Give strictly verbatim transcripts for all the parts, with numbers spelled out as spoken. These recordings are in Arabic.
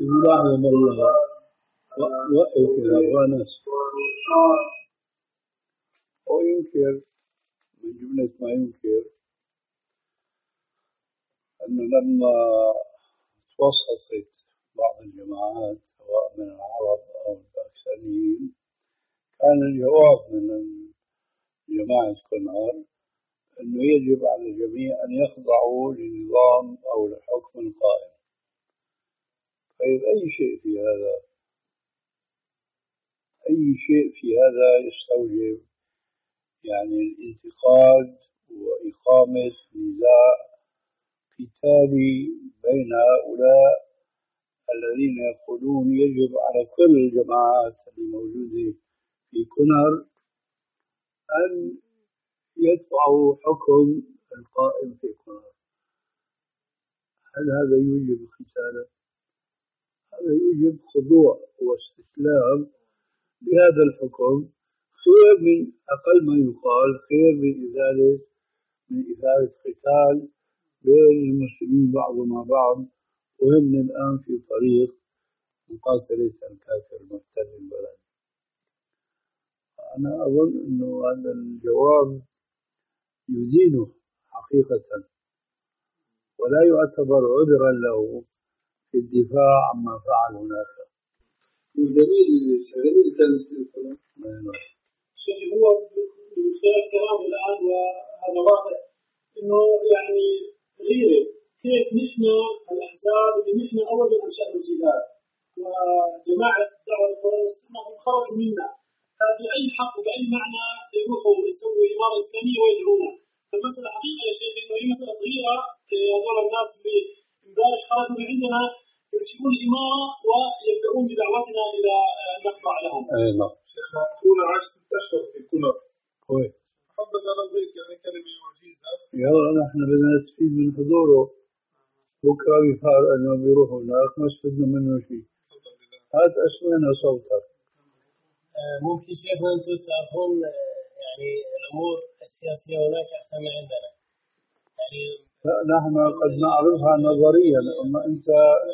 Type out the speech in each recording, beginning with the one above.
يلاحظ الله وقف كذا وناس وينكر من جملة ما ينكر أنه لما توسطت بعض الجماعات سواء من العرب أو الباكستانيين كان الجواب من جماعة كونار أنه يجب على الجميع أن يخضعوا لنظام أو لحكم القائم. طيب أي شيء في هذا أي شيء في هذا يستوجب يعني الانتقاد وإقامة نزاع قتالي بين هؤلاء الذين يقولون يجب على كل الجماعات الموجودة في كونر أن يدفعوا حكم القائم في كونر. هل هذا يوجب قتالا؟ هذا يوجب خضوع واستسلام لهذا الحكم، خير من أقل ما يقال خير من إزالة من إثارة قتال بين المسلمين بعضهم مع بعض وهم الآن في طريق مقاتلة الكافر المحتل البلد. أنا أظن أنه هذا الجواب يدينه حقيقة ولا يعتبر عذرا له في الدفاع عما فعل هناك. جميل جميل كان الكلام. شيخ هو من خلال كلامه الآن وهذا واضح إنه يعني غيره كيف نحن الأحزاب اللي نحن أول من أنشأنا الجهاد وجماعة الدعوة الإخوانية والسنة هم خرجوا منا، فبأي حق وبأي معنى يروحوا يسووا إمارة إسلامية ويدعونا؟ فالمسألة حقيقة يا شيخ إنه هي مسألة صغيرة. هذول الناس اللي امبارح خرجوا من عندنا يرشدون الإمارة ويبدأون بدعوتنا إلى نخضع لهم. أي نعم. شيخ أخونا عاش ست أشهر في كونر. كويس. حبذا لو هيك يعني كلمة وجيزة. يلا نحن بدنا نستفيد من حضوره. بكرة يفعل أنه بيروح هناك ما استفدنا منه شيء. هات أسمعنا صوتك. ممكن شيخنا أنتم تعرفون يعني الأمور السياسية هناك أحسن من عندنا. يعني لا نحن قد نعرفها نظريا أما أنت.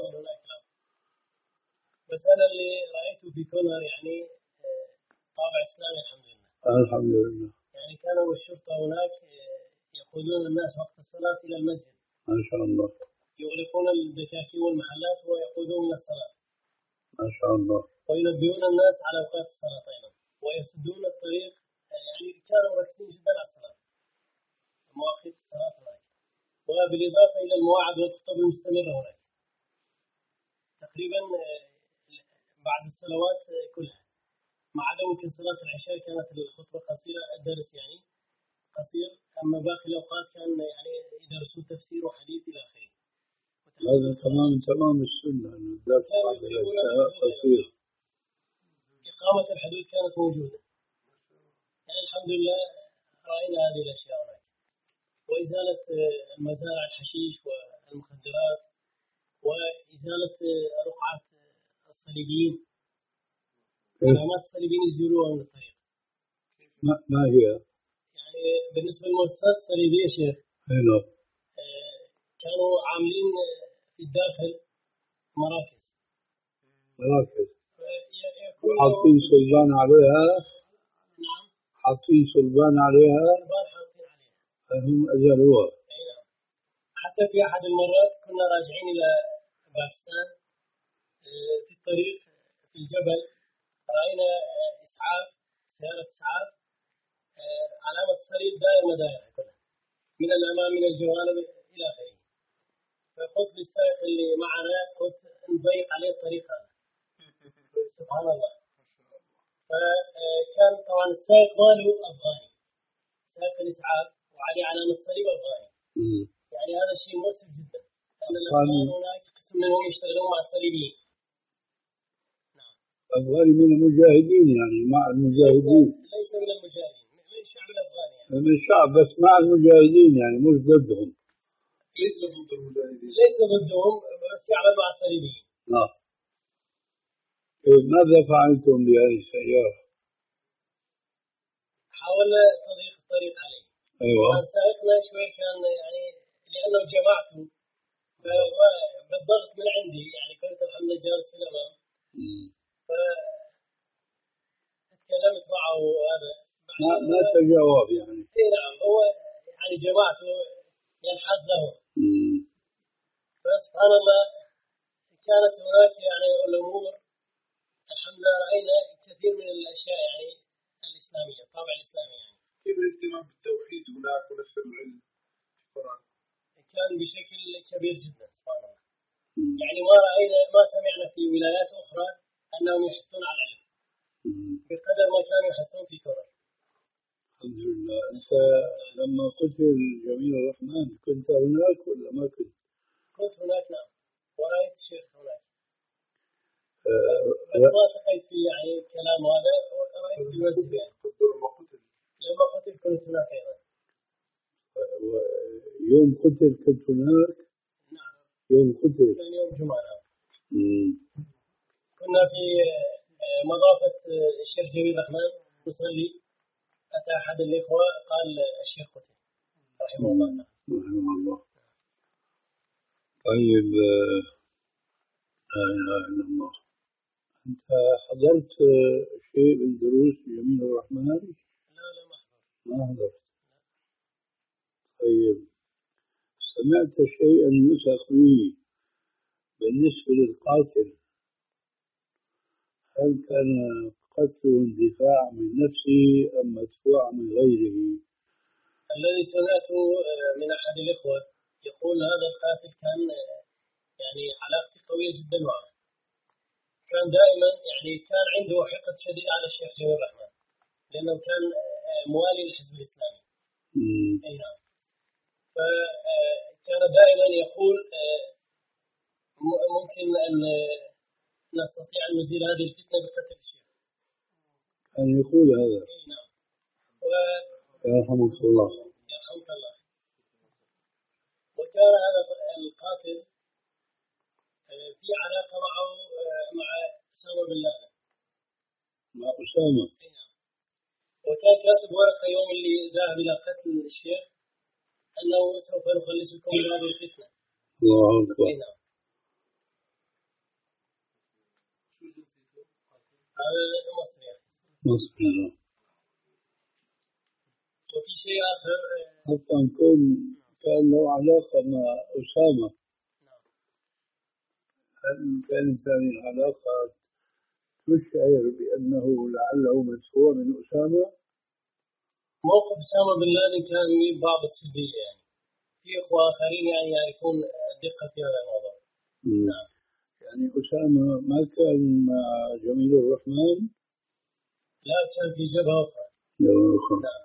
المسألة اللي رأيته في كونر يعني طابع إسلامي الحمد لله. الحمد لله. يعني كانوا الشرطة هناك يقودون الناس وقت الصلاة إلى المسجد. ما شاء الله. يغلقون الدكاكين والمحلات ويقودون من الصلاة. ما شاء الله. وينبهون الناس على أوقات الصلاة أيضا ويسدون الطريق. يعني كانوا مركزين جدا على الصلاة مواقيت الصلاة هناك، وبالإضافة إلى المواعظ والخطب المستمرة هناك تقريبا بعد الصلوات كلها ما عدا يمكن صلاة العشاء كانت الخطبة قصيرة، الدرس يعني قصير، أما باقي الأوقات كان يعني يدرسون تفسير وحديث إلى آخره. هذا تمام تمام السنة إنه الدرس بعد العشاء قصير. إقامة الحدود كانت موجودة. يعني الحمد لله رأينا هذه الأشياء هناك، وإزالة المزارع الحشيش والمخدرات وإزالة رقعة الصليبيين. علامات الصليبيين يزيلوها من الطريق. ما, ما هي؟ يعني بالنسبة للمؤسسات الصليبية شيخ. حلو. آه كانوا عاملين في الداخل مراكز. مراكز. حاطين صلبان عليها. نعم. حاطين صلبان عليها. صلبان حاطين عليها. هم أزالوها. أي نعم. حتى في أحد المرات كنا راجعين إلى باكستان آه في الطريق في الجبل رأينا إسعاف سيارة إسعاف آه علامة صليب دائر مدائرها كلها من الأمام من الجوانب إلى آخره. فقلت للسائق اللي معنا قلت نضيق عليه الطريق هذا. سبحان الله. فكان طبعا السائق ماله أفغاني، سائق الإسعاف وعليه علامة صليب أفغاني. يعني هذا الشيء مؤسف جدا لأن الأفغان هناك قسم منهم يشتغلون مع الصليبيين. أفغاني من المجاهدين يعني مع المجاهدين. ليس من المجاهدين، من الشعب الأفغاني يعني. من الشعب بس مع المجاهدين يعني مش ضدهم. ليس ضد المجاهدين. ليس ضدهم بس يعمل مع الصليبيين. آه. ماذا فعلتم بهذه السيارة؟ حاولنا تضييق الطريق عليه. أيوة. كان سائقنا شوي كان يعني لأنه جماعته بالضغط من عندي يعني كنت الحمد لله جالس ما ما تجاوب يعني. اي نعم، هو يعني جماعته ينحاز له. فسبحان الله كانت هناك يعني الامور الحمد لله، راينا كثير من الاشياء يعني الاسلاميه، الطابع الاسلامي يعني. كيف الاهتمام بالتوحيد هناك ونشر العلم في القرآن؟ كان بشكل كبير جدا سبحان الله. يعني ما راينا ما سمعنا في ولايات اخرى انهم يحثون على العلم بقدر ما كانوا يحثون في كرة. الحمد لله. أنت لما قتل جميل الرحمن كنت هناك ولا ما كنت؟ كنت هناك نعم، ورأيت الشيخ هناك. آه بس ما التقيت في يعني كلام هذا، رأيت في المسجد يعني. لما قتل لما قتل كنت هناك أيضا. يوم قتل كنت هناك؟ نعم. يوم قتل كان يوم جمعة. نعم. مم. كنا في مضافة الشيخ جميل الرحمن نصلي، أتى أحد الإخوة قال الشيخ قتل رحمه الله تعالى. رحمه الله. طيب لا إله إلا الله. أنت حضرت شيء من دروس جميل الرحمن؟ لا لا ما حضرت. ما حضرت. طيب سمعت شيئا يوثق به بالنسبة للقاتل؟ هل كان قتله اندفاع من نفسه أم مدفوع من غيره؟ الذي سمعته من أحد الإخوة يقول هذا القاتل كان يعني علاقتي قوية جدا معه، كان دائما يعني كان عنده حقد شديد على الشيخ جميل الرحمن لأنه كان موالي للحزب الإسلامي. أي نعم. فكان دائما يقول ممكن أن نستطيع أن نزيل هذه الفتنة بقتل الشيخ. كان يقول هذا؟ أي نعم. يرحمك الله. يرحمك الله. وكان هذا القاتل في علاقة معه مع أسامة بن لادن. مع أسامة. أي نعم. وكان كاتب ورقة يوم اللي ذهب إلى قتل الشيخ أنه سوف نخلصكم من هذه الفتنة. الله أكبر. أي نعم. هذا مصري. مصري. وفي شيء آخر حتى نكون كان له علاقة مع أسامة. نعم. هل كانت هذه العلاقة تشعر بأنه لعله مدفوع من أسامة؟ موقف أسامة بن لادن كان بعض السلبية يعني. في إخوة آخرين يعني يعرفون الدقة في هذا الموضوع. نعم. يعني أسامة ما كان مع جميل الرحمن؟ لا، كان في جبهة أخرى. جبهة أخرى. نعم.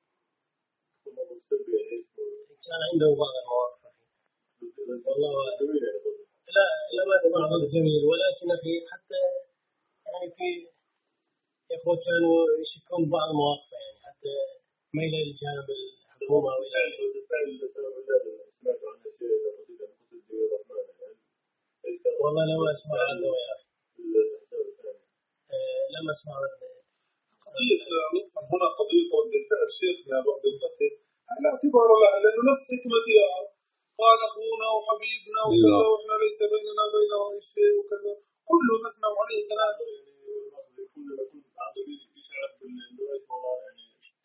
كان عنده بعض المواقف. والله لا لم أسمع ضد جميل، ولكن في حتى يعني في إخوة كانوا يشكون بعض المواقف يعني حتى ميل للجانب الحكومة أو إلى والله لم أسمع عنه يا أخي. لم أسمع عنه. قضية لطفا هنا قضية رد الفعل شيخنا بعد القتل على اعتبار لها لأنه نفس حكمة قال أخونا وحبيبنا وكذا وإحنا ليس بيننا وبينه شيء وكذا كله مثنى عليه كلامه يعني يكون يكون عقلي يشعر بالإنه إيش والله يعني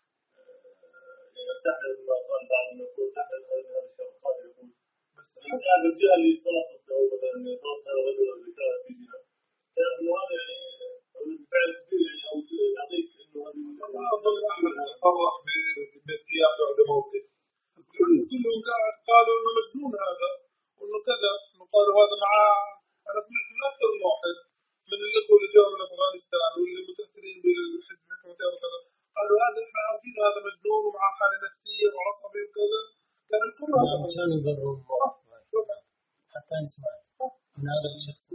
يرتاح لما قال بعض الناس يرتاح لهذا الشيء قال يقول بس حتى بالجهة اللي صلحت له مثلا صلحت هذا الرجل اللي كان في جهة كان هذا يعني بالفعل كبير يعني أو يعطيك إنه هذه أفضل أحمد صرح بارتياح بعد موته كلهم قالوا إنه مجنون هذا وإنه كذا إنه قالوا هذا معاه. أنا سمعت من أكثر من واحد من الأخوة اللي جاوا من أفغانستان واللي متأثرين بالحزب حكمتين وكذا قالوا هذا إحنا عارفين هذا مجنون ومعاه حالة نفسية وعصبي وكذا كان الكل هذا كانوا يبررون حتى نسمع من هذا الشخص.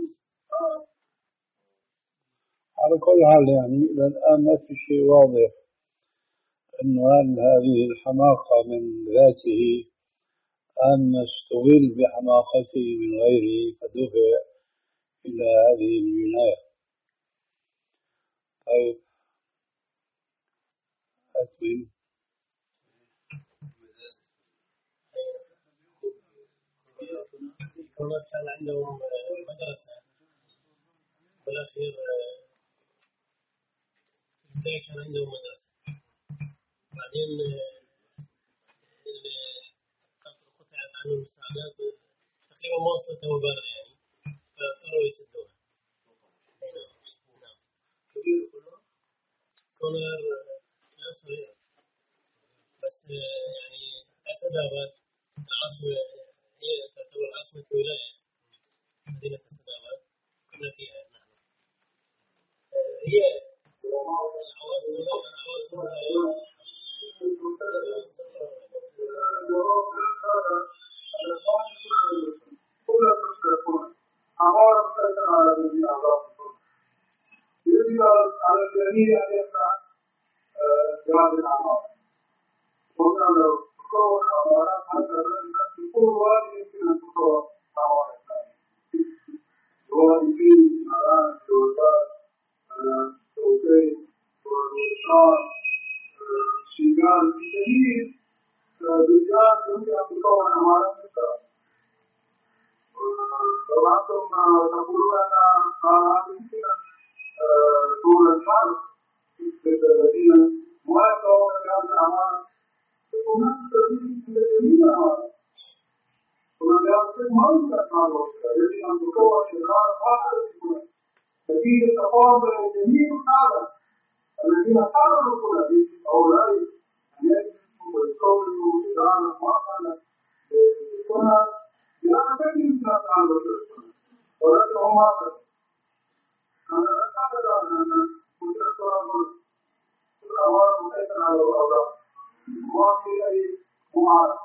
على كل حال يعني إلى الآن ما في شيء واضح أنه هل هذه الحماقة من ذاته أم استغل بحماقته من غيره فدفع إلى هذه الجناية. طيب أتمم. كان عندهم مدرسة بالأخير كان عندهم مدرسة بعدين قطعت عنه المساعدات تقريبا ما وصلت مبالغ يعني، فاضطروا يسدوها. نعم. كبير كلها؟ كونر لا صغير، بس يعني أسد آباد العاصمة، هي تعتبر عاصمة ولاية، مدينة أسد آباد كنا فيها نحن. هي العواصم العواصم يجب على الجميع أن يفعل جهاز الأعمال. وأن لو تكون أعمالات حتى الناس يكون واجب يمكن أن تكون أعمال ثانية. ويمكن مرات جوازات توقيت والإشارة شيكان كثير رجال يمكن أن تكون أعمالات ثانية. وأنتم تقولون أن هذا يمكن طول الحرب الذين ما يقومون بهذه الأعمال يكون هناك جميع الأعمال. ومن يقول ما يمكن أن يجب أن تكون شركات خاصة التي تقوم بجميع هذا الذين كانوا يقولون هؤلاء أن يجلسوا ويكونوا إدارة خاصة يكون لا يمكن أن تعمل ولكنهم هكذا. أنا أعتقد أن المتأثرون والأموال مسيطرة على الأوضاع وفي أي معارضة.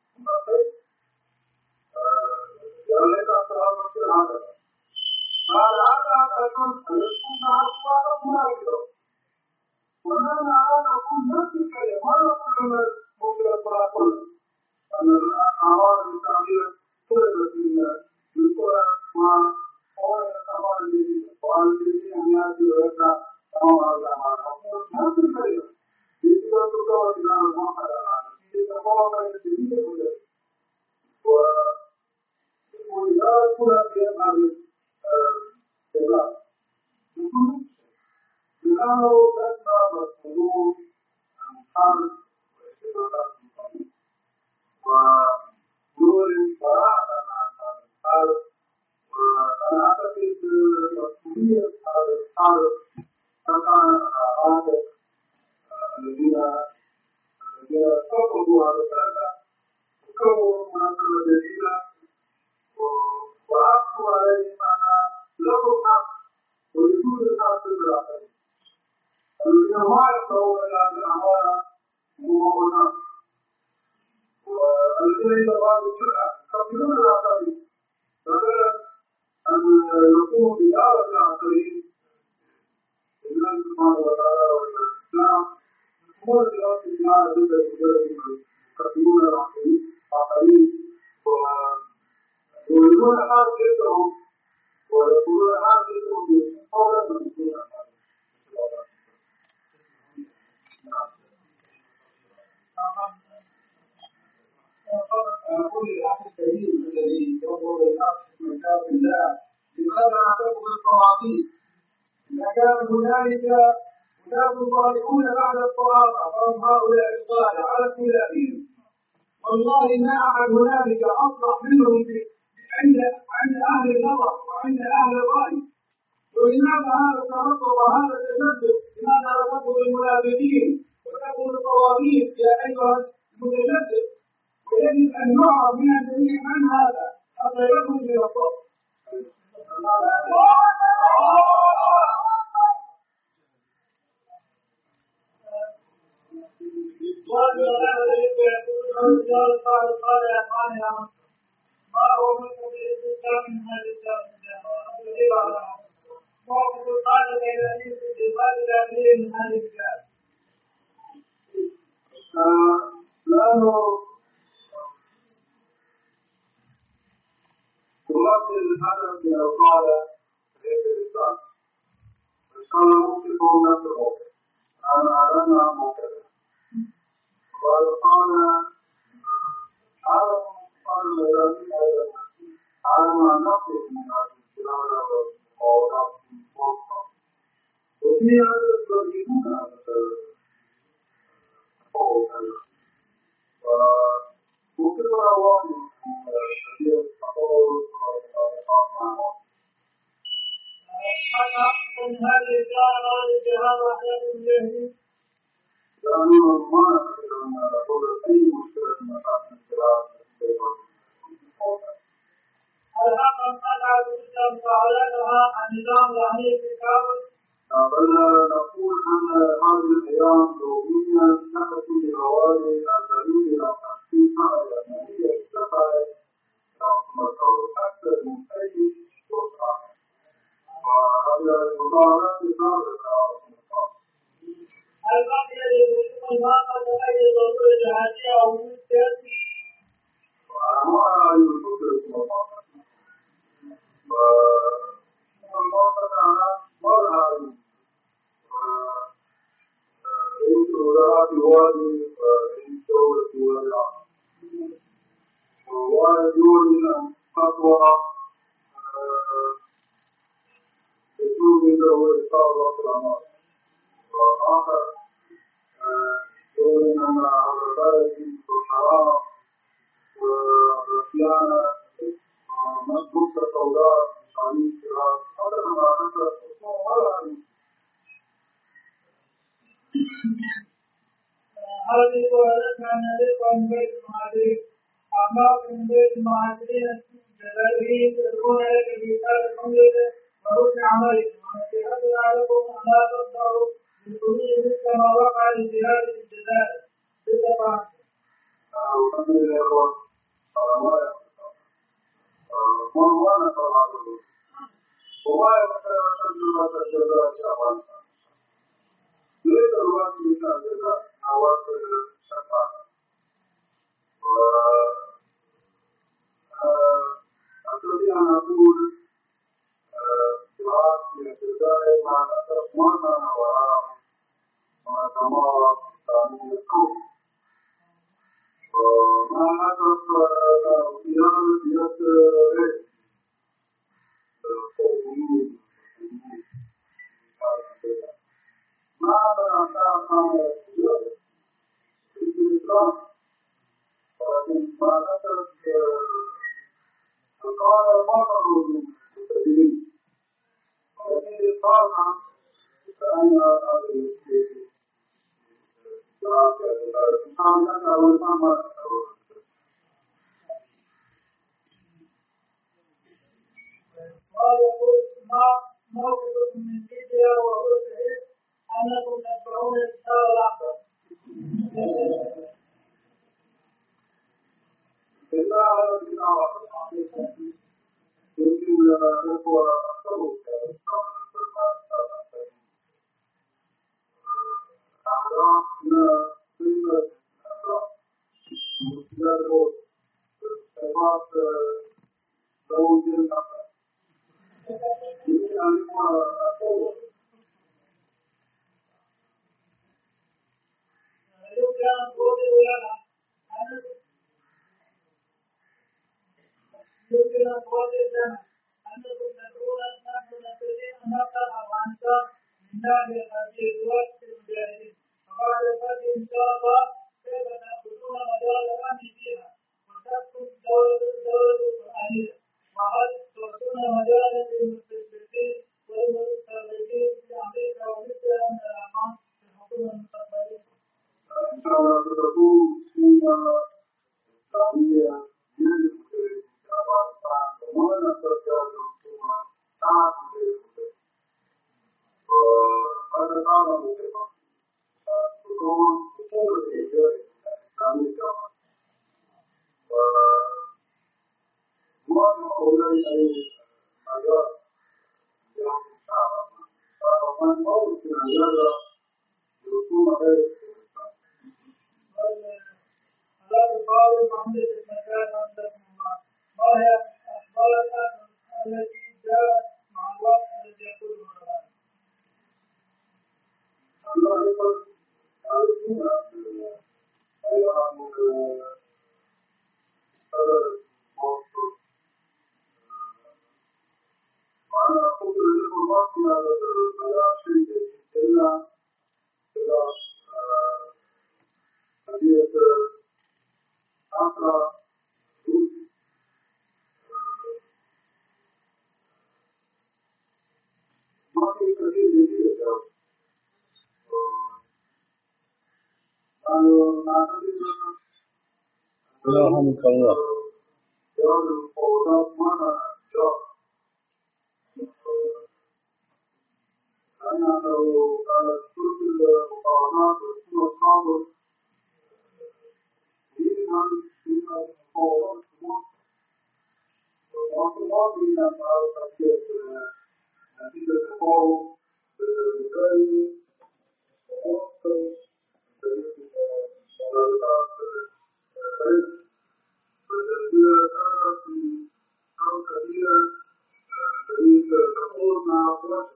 لذلك أصبح مشكل هذا. هذا هذا أيضا أن يكون أصوات مناسبة. ونحن الآن نقول نفس الشيء، ما نقول أن المشكلة كلها أن الأعمال الإسلامية طلبت من القرى وهو الأعمال الجديدة وعلى الجميع أن يأتوا ويبدأ أمام الأعمال. نقول نفس الشيء يجب أن تكون إلى الموحد الآن يتقوم بين الجميع كلها. وإذا كنا في هذه الخلاف نقول لأنه لسنا مسؤولون عن حرب واشتباكات مقاومة ونعلن براءة عن هذا الحرب. وأنا أعتقد مسؤولية هذا الحرب تقع على عاتق الذين الذين رفضوا هذا الحرب وكونوا منظمة جديدة وعرفوا عليهم أن لهم حق ويكون الحق بالآخرين الذين ما يقرؤون إلا بالأعمال ومعونات والذين يتبعون الجرأة يقتلون الآخرين بدلا أن يقوموا بدعوة الآخرين لله سبحانه وتعالى والإسلام يقومون بدعوة الجهاد ضد المجرمين يقتلون الآخرين ويقولون حاجتهم ويقولون حاجتهم بحول المسؤولين. أقول الأخ الكريم الذي ينظر للأخ من كتاب الله لماذا نعتقد بالطواغيت؟ إذا كان هنالك أناس صالحون بعد الصحابة فهم هؤلاء الصالح على اختلافهم. والله ما أحد هنالك أصلح منهم عند عند أهل النظر وعند أهل الرأي. ولماذا هذا التنصر وهذا التشدد؟ لماذا نرفض المنافقين وتكون الطواغيت يا أيها المتشدد؟ ويجب أن نعرف من الجميع من هذا حتى يخرج إلى الصف. قال قال قال يا قال يا ما هو مكتب الاستسلام من هذا الشام موقف القادة بين أنيس الإنسان الأمير من هذا الشام. لأنه تمثل الهدف من القادة ليس الإنسان. الإنسان ممكن نفسه أنا أعلمنا مكتب وقال عالم قال الميدانين أيضا عالم عن نفسه من هذه الكلام والمقاولات الموقع وفي هذا الترجمون هذا القول من هذه الدار الجهاد أحياء الجاهلين. لأنه ما نقدر أن نقول أي مشكلة من مشاكل الجهاد الحق أن الإسلام فعلتها النظام الأهلي في كابل. بل نقول أن هذه الأيام يوميا تأتي بحوالي الدليل إلى خمسين حالة مالية للزكاة أكثر من أي شخص آخر، وهذا المظاهرات سابقة. هل بقي للحكومة الواقع أي ضرورة جهادية أو سياسية؟ وأنا ما أرى يفكر في المواقع، والمواقع ما رأى رئيس الوزراء يوالي رئيس دولة يوالي، ويقول أن خطوة يجوز له إصابة الأمر، وآخر يقول أن هذا البلد حرام وخيانة ومسبوكة سوداء شعبية الشباب. هذا ما نفسه ولا هذه ولدنا نلقى من بيت المهاجرين أعماق من بيت المهاجرين الجزائريين يدعون لك بإيثار الحمد وركن عملكم ونصيحتنا لكم أن لا تخضعوا بالخروج مثل ما وقع للجهاد في الجزائر بالتفاهم. الحمد لله وما نقل هذا وما يمكن أن تجربة الجزائر شعبان ليس الوقت مثل الجزائر أوقات شفاء. أستطيع أن أقول جهاد في الجزائر مع الأسف ما كان وراء منظمات إسلامية قوية، ومع الأسف قيادة يد غير قوميين ما أنا أعتقد في الإسلام، ولكن مع الأسف قال بعض المسلمين ولكن قال أن هذا الشيء قال يقول ما موقفكم من ليبيا وهو صحيح أنكم تتبعون الإسلام الأكبر. إلا على البناء يمكن أن نقول أكثر أخلاقنا قيمة الأخلاق مستدر صفات زوج الأخلاق يمكن أن يكون أكثر. يمكن أن توضح لنا يمكن أن توضح لنا أنكم تدعون نحن نستطيع أن نبقى أفغانستان من ناحية هذه الوقت المجاهدين، وبعد الفتح إن شاء الله كيف تأخذون مجال الأمن فيها وتسكن دولة الدولة القرآنية، وهل تؤتون مجالا للمستشرقين والمستغرقين في أمريكا ومثلها من الأعمال في الحكومة المستقبلية؟ إن شاء الله تكون سنة إسلامية يجب في أفغانستان وما نستطيع الحكومة تعمل وهذا صعب جدا. تكون أصول الإيجاد الإسلامية كمان وما نقول أي مجال يوم الشعب فمن ممكن أن يرى الحكومة غير الإسلام. هذا القول محمد المكان عندكم الله، ما هي الأخبار التي جاءت مع الوقت الذي يقوله هذا؟ الله يقول الحكومة أيضا هذا الموضوع وأنا أقول لكم ما في هذا شيء إلا إلا قضية أخرى ما في كثير يرحمك الله. أنا لو كانت كل المقارنات والصور من عن المقارنات والمقارنات من الأساسيات نتيجة التفاوض بالغاية ووصل المقارنات الغير والتسوية كانت في أمر كبير تريد تقول مع وجه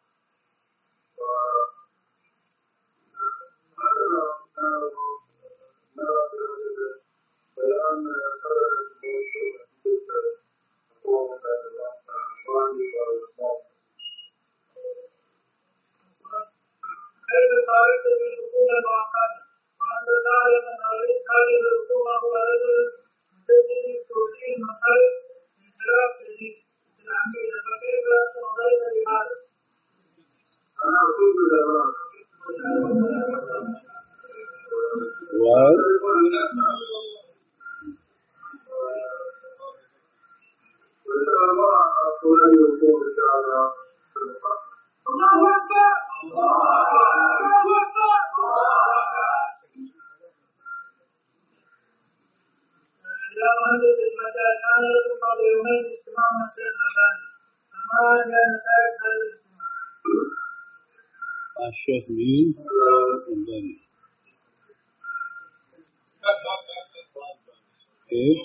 الشيخ مين؟ الباني. كيف؟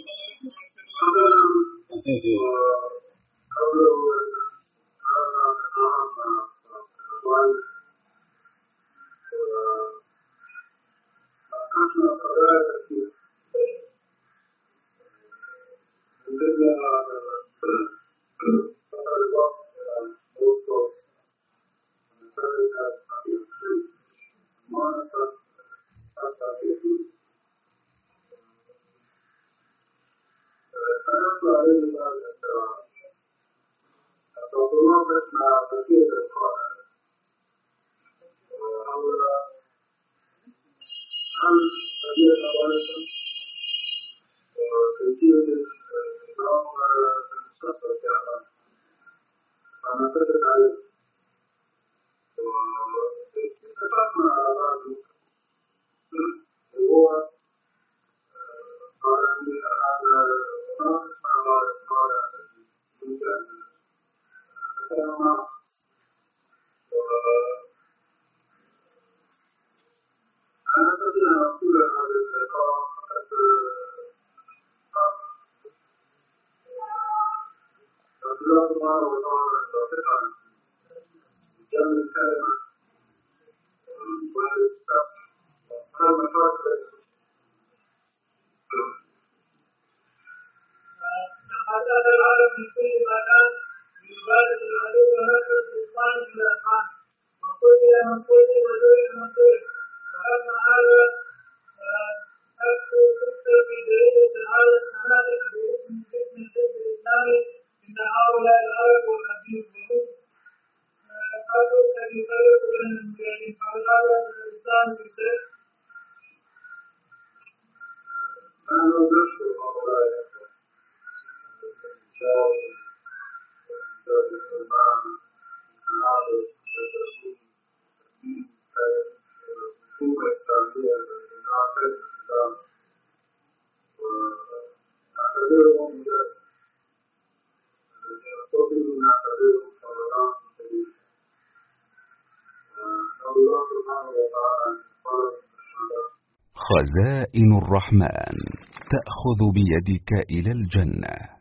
خزائن الرحمن تأخذ بيدك إلى الجنة.